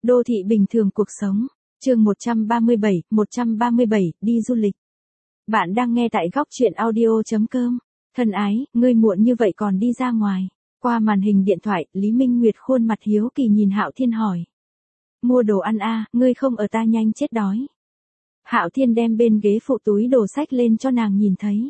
Đô thị bình thường cuộc sống. Chương 137, đi du lịch. Bạn đang nghe tại góc truyện audio.com. Thân ái, ngươi muộn như vậy còn đi ra ngoài. Qua màn hình điện thoại, Lý Minh Nguyệt khuôn mặt hiếu kỳ nhìn Hạo Thiên hỏi. Mua đồ ăn à, ngươi không ở ta nhanh chết đói. Hạo Thiên đem bên ghế phụ túi đồ sách lên cho nàng nhìn thấy.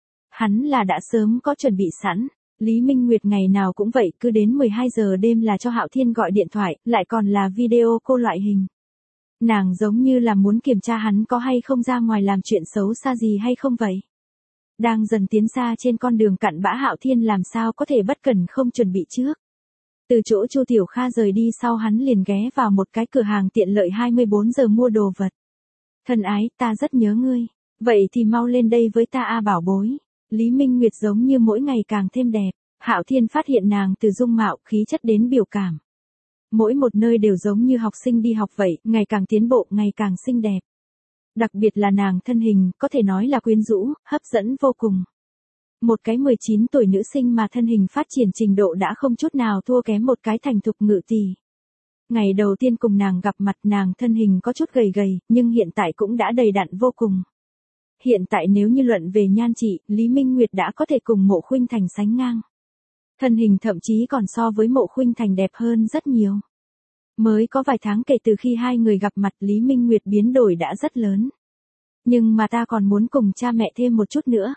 Hắn là đã sớm có chuẩn bị sẵn. Lý Minh Nguyệt ngày nào cũng vậy, cứ đến 12 giờ đêm là cho Hạo Thiên gọi điện thoại, lại còn là video call loại hình. Nàng giống như là muốn kiểm tra hắn có hay không ra ngoài làm chuyện xấu xa gì hay không vậy. Đang dần tiến xa trên con đường cặn bã, Hạo Thiên làm sao có thể bất cẩn không chuẩn bị trước. Từ chỗ Chu Tiểu Kha rời đi sau, hắn liền ghé vào một cái cửa hàng tiện lợi 24 giờ mua đồ vật. Thân ái, ta rất nhớ ngươi. Vậy thì mau lên đây với ta a bảo bối. Lý Minh Nguyệt giống như mỗi ngày càng thêm đẹp. Hạo Thiên phát hiện nàng từ dung mạo, khí chất đến biểu cảm. Mỗi một nơi đều giống như học sinh đi học vậy, ngày càng tiến bộ, ngày càng xinh đẹp. Đặc biệt là nàng thân hình, có thể nói là quyến rũ, hấp dẫn vô cùng. Một cái 19 tuổi nữ sinh mà thân hình phát triển trình độ đã không chút nào thua kém một cái thành thục ngự tỷ. Ngày đầu tiên cùng nàng gặp mặt, nàng thân hình có chút gầy gầy, nhưng hiện tại cũng đã đầy đặn vô cùng. Hiện tại nếu như luận về nhan trị, Lý Minh Nguyệt đã có thể cùng Mộ Khuynh Thành sánh ngang. Thân hình thậm chí còn so với Mộ Khuynh Thành đẹp hơn rất nhiều. Mới có vài tháng kể từ khi hai người gặp mặt, Lý Minh Nguyệt biến đổi đã rất lớn. Nhưng mà ta còn muốn cùng cha mẹ thêm một chút nữa.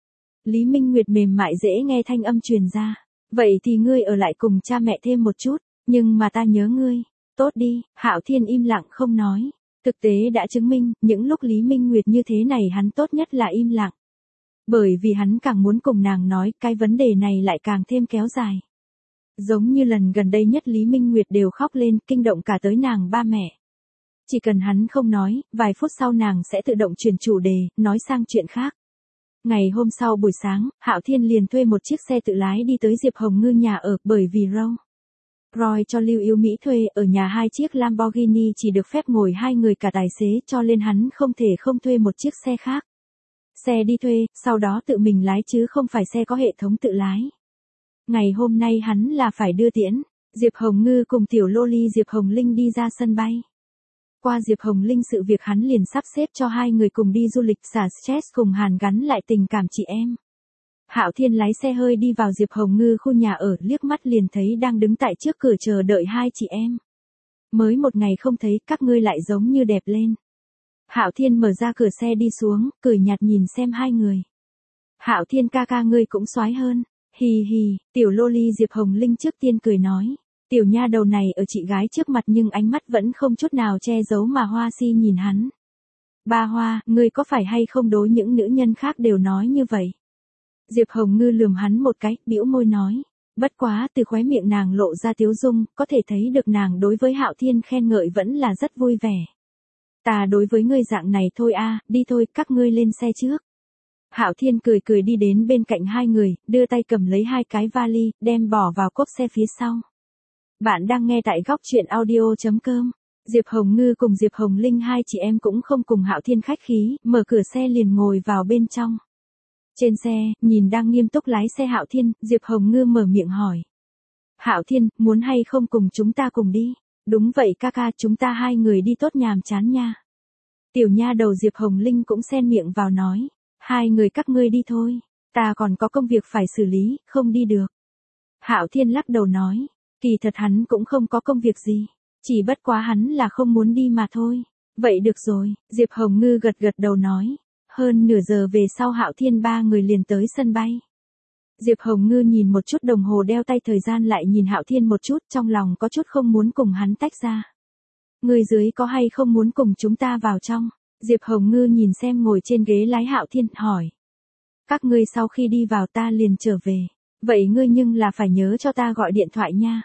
Lý Minh Nguyệt mềm mại dễ nghe thanh âm truyền ra. Vậy thì ngươi ở lại cùng cha mẹ thêm một chút, nhưng mà ta nhớ ngươi. Tốt đi, Hạo Thiên im lặng không nói. Thực tế đã chứng minh, những lúc Lý Minh Nguyệt như thế này hắn tốt nhất là im lặng. Bởi vì hắn càng muốn cùng nàng nói, cái vấn đề này lại càng thêm kéo dài. Giống như lần gần đây nhất Lý Minh Nguyệt đều khóc lên, kinh động cả tới nàng ba mẹ. Chỉ cần hắn không nói, vài phút sau nàng sẽ tự động chuyển chủ đề, nói sang chuyện khác. Ngày hôm sau buổi sáng, Hạo Thiên liền thuê một chiếc xe tự lái đi tới Diệp Hồng Ngư nhà ở, bởi vì Roy cho Lưu Yêu Mỹ thuê ở nhà hai chiếc Lamborghini chỉ được phép ngồi hai người cả tài xế, cho nên hắn không thể không thuê một chiếc xe khác. Xe đi thuê, sau đó tự mình lái chứ không phải xe có hệ thống tự lái. Ngày hôm nay hắn là phải đưa tiễn Diệp Hồng Ngư cùng tiểu loli Diệp Hồng Linh đi ra sân bay. Qua Diệp Hồng Linh sự việc, hắn liền sắp xếp cho hai người cùng đi du lịch xả stress cùng hàn gắn lại tình cảm chị em. Hạo Thiên lái xe hơi đi vào Diệp Hồng Ngư khu nhà ở, liếc mắt liền thấy đang đứng tại trước cửa chờ đợi hai chị em. Mới một ngày không thấy, các ngươi lại giống như đẹp lên. Hạo Thiên mở ra cửa xe đi xuống, cười nhạt nhìn xem hai người. Hạo Thiên ca ca, ngươi cũng soái hơn. Hì hì, tiểu loli Diệp Hồng Linh trước tiên cười nói. Tiểu nha đầu này ở chị gái trước mặt nhưng ánh mắt vẫn không chút nào che giấu mà hoa si nhìn hắn. Ba Hoa, ngươi có phải hay không đối những nữ nhân khác đều nói như vậy? Diệp Hồng Ngư lườm hắn một cái, bĩu môi nói. Bất quá từ khóe miệng nàng lộ ra tiếu dung, có thể thấy được nàng đối với Hạo Thiên khen ngợi vẫn là rất vui vẻ. Ta đối với ngươi dạng này thôi a, đi thôi, các ngươi lên xe trước. Hạo Thiên cười cười đi đến bên cạnh hai người, đưa tay cầm lấy hai cái vali, đem bỏ vào cốp xe phía sau. Bạn đang nghe tại góc truyện audio.com. Diệp Hồng Ngư cùng Diệp Hồng Linh hai chị em cũng không cùng Hạo Thiên khách khí, mở cửa xe liền ngồi vào bên trong. Trên xe, nhìn đang nghiêm túc lái xe Hạo Thiên, Diệp Hồng Ngư mở miệng hỏi. Hạo Thiên, muốn hay không cùng chúng ta cùng đi? Đúng vậy ca ca, chúng ta hai người đi tốt nhàm chán nha. Tiểu nha đầu Diệp Hồng Linh cũng xen miệng vào nói. Hai người các ngươi đi thôi, ta còn có công việc phải xử lý, không đi được. Hạo Thiên lắc đầu nói. Kỳ thật hắn cũng không có công việc gì, chỉ bất quá hắn là không muốn đi mà thôi. Vậy được rồi, Diệp Hồng Ngư gật gật đầu nói. Hơn nửa giờ về sau Hạo Thiên ba người liền tới sân bay. Diệp Hồng Ngư nhìn một chút đồng hồ đeo tay thời gian, lại nhìn Hạo Thiên một chút, trong lòng có chút không muốn cùng hắn tách ra. Người dưới có hay không muốn cùng chúng ta vào trong? Diệp Hồng Ngư nhìn xem ngồi trên ghế lái Hạo Thiên, hỏi. Các ngươi sau khi đi vào ta liền trở về. Vậy ngươi nhưng là phải nhớ cho ta gọi điện thoại nha.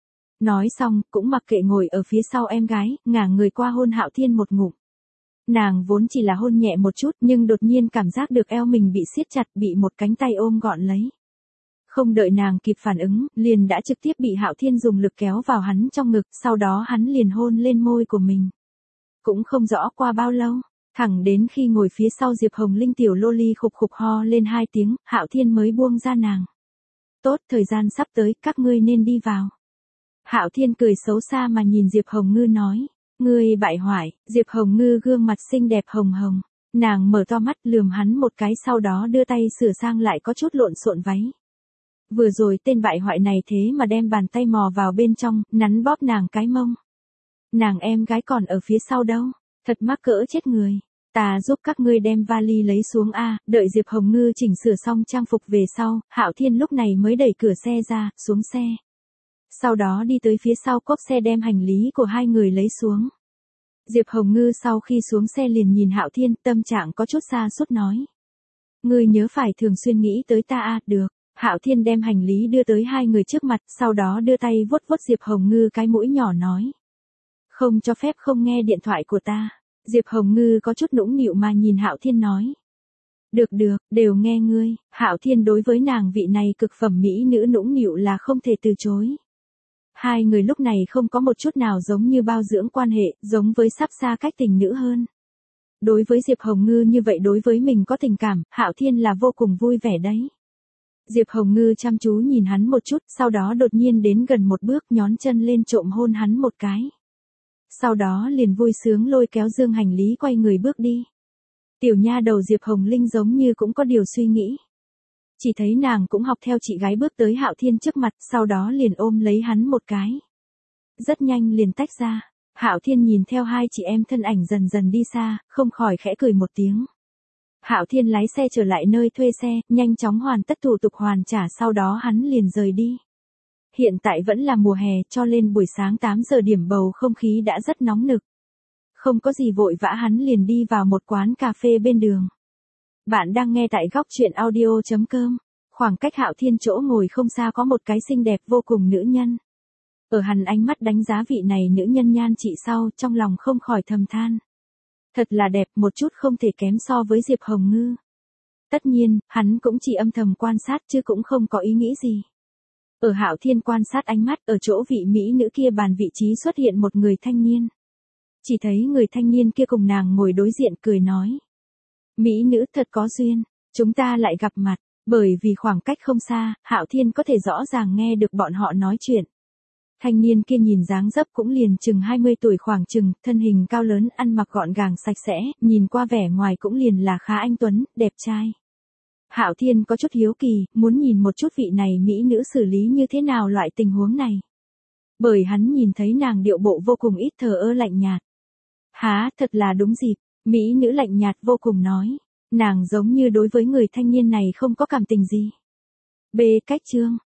Nói xong, cũng mặc kệ ngồi ở phía sau em gái, ngả người qua hôn Hạo Thiên một ngụm. Nàng vốn chỉ là hôn nhẹ một chút, nhưng đột nhiên cảm giác được eo mình bị siết chặt, bị một cánh tay ôm gọn lấy. Không đợi nàng kịp phản ứng, liền đã trực tiếp bị Hạo Thiên dùng lực kéo vào hắn trong ngực, sau đó hắn liền hôn lên môi của mình. Cũng không rõ qua bao lâu, thẳng đến khi ngồi phía sau Diệp Hồng Linh tiểu loli khục khục ho lên hai tiếng, Hạo Thiên mới buông ra nàng. Tốt, thời gian sắp tới, các ngươi nên đi vào. Hạo Thiên cười xấu xa mà nhìn Diệp Hồng Ngư nói. Ngươi bại hoại. Diệp Hồng Ngư gương mặt xinh đẹp hồng hồng. Nàng mở to mắt lườm hắn một cái, sau đó đưa tay sửa sang lại có chút lộn xộn váy. Vừa rồi tên bại hoại này thế mà đem bàn tay mò vào bên trong, nắn bóp nàng cái mông. Nàng em gái còn ở phía sau đâu, thật mắc cỡ chết người. Ta giúp các ngươi đem vali lấy xuống a. Đợi Diệp Hồng Ngư chỉnh sửa xong trang phục về sau, Hạo Thiên lúc này mới đẩy cửa xe ra, xuống xe. Sau đó đi tới phía sau cốp xe đem hành lý của hai người lấy xuống. Diệp Hồng Ngư sau khi xuống xe liền nhìn Hạo Thiên, tâm trạng có chút sa sút nói. Ngươi nhớ phải thường xuyên nghĩ tới ta a. Được. Hạo Thiên đem hành lý đưa tới hai người trước mặt, sau đó đưa tay vuốt vuốt Diệp Hồng Ngư cái mũi nhỏ nói. Không cho phép không nghe điện thoại của ta. Diệp Hồng Ngư có chút nũng nịu mà nhìn Hạo Thiên nói. Được được, đều nghe ngươi. Hạo Thiên đối với nàng vị này cực phẩm mỹ nữ nũng nịu là không thể từ chối. Hai người lúc này không có một chút nào giống như bao dưỡng quan hệ, giống với sắp xa cách tình nữ hơn. Đối với Diệp Hồng Ngư như vậy, đối với mình có tình cảm, Hạo Thiên là vô cùng vui vẻ đấy. Diệp Hồng Ngư chăm chú nhìn hắn một chút, sau đó đột nhiên đến gần một bước, nhón chân lên trộm hôn hắn một cái. Sau đó liền vui sướng lôi kéo dương hành lý quay người bước đi. Tiểu nha đầu Diệp Hồng Linh giống như cũng có điều suy nghĩ. Chỉ thấy nàng cũng học theo chị gái bước tới Hạo Thiên trước mặt, sau đó liền ôm lấy hắn một cái. Rất nhanh liền tách ra. Hạo Thiên nhìn theo hai chị em thân ảnh dần dần đi xa, không khỏi khẽ cười một tiếng. Hạo Thiên lái xe trở lại nơi thuê xe, nhanh chóng hoàn tất thủ tục hoàn trả, sau đó hắn liền rời đi. Hiện tại vẫn là mùa hè, cho nên buổi sáng 8 giờ điểm bầu không khí đã rất nóng nực. Không có gì vội vã, hắn liền đi vào một quán cà phê bên đường. Bạn đang nghe tại góc truyện audio.com. Khoảng cách Hạo Thiên chỗ ngồi không xa có một cái xinh đẹp vô cùng nữ nhân. Ở hắn ánh mắt đánh giá vị này nữ nhân nhan trị sau, trong lòng không khỏi thầm than. Thật là đẹp, một chút không thể kém so với Diệp Hồng Ngư. Tất nhiên, hắn cũng chỉ âm thầm quan sát chứ cũng không có ý nghĩ gì. Ở Hạo Thiên quan sát ánh mắt, ở chỗ vị mỹ nữ kia bàn vị trí xuất hiện một người thanh niên. Chỉ thấy người thanh niên kia cùng nàng ngồi đối diện cười nói. Mỹ nữ thật có duyên, chúng ta lại gặp mặt. Bởi vì khoảng cách không xa, Hạo Thiên có thể rõ ràng nghe được bọn họ nói chuyện. Thanh niên kia nhìn dáng dấp cũng liền chừng 20 tuổi khoảng chừng, thân hình cao lớn, ăn mặc gọn gàng sạch sẽ, nhìn qua vẻ ngoài cũng liền là khá anh tuấn, đẹp trai. Hạo Thiên có chút hiếu kỳ, muốn nhìn một chút vị này mỹ nữ xử lý như thế nào loại tình huống này. Bởi hắn nhìn thấy nàng điệu bộ vô cùng ít thờ ơ lạnh nhạt. Há, thật là đúng dịp, mỹ nữ lạnh nhạt vô cùng nói. Nàng giống như đối với người thanh niên này không có cảm tình gì. B. Cách chương.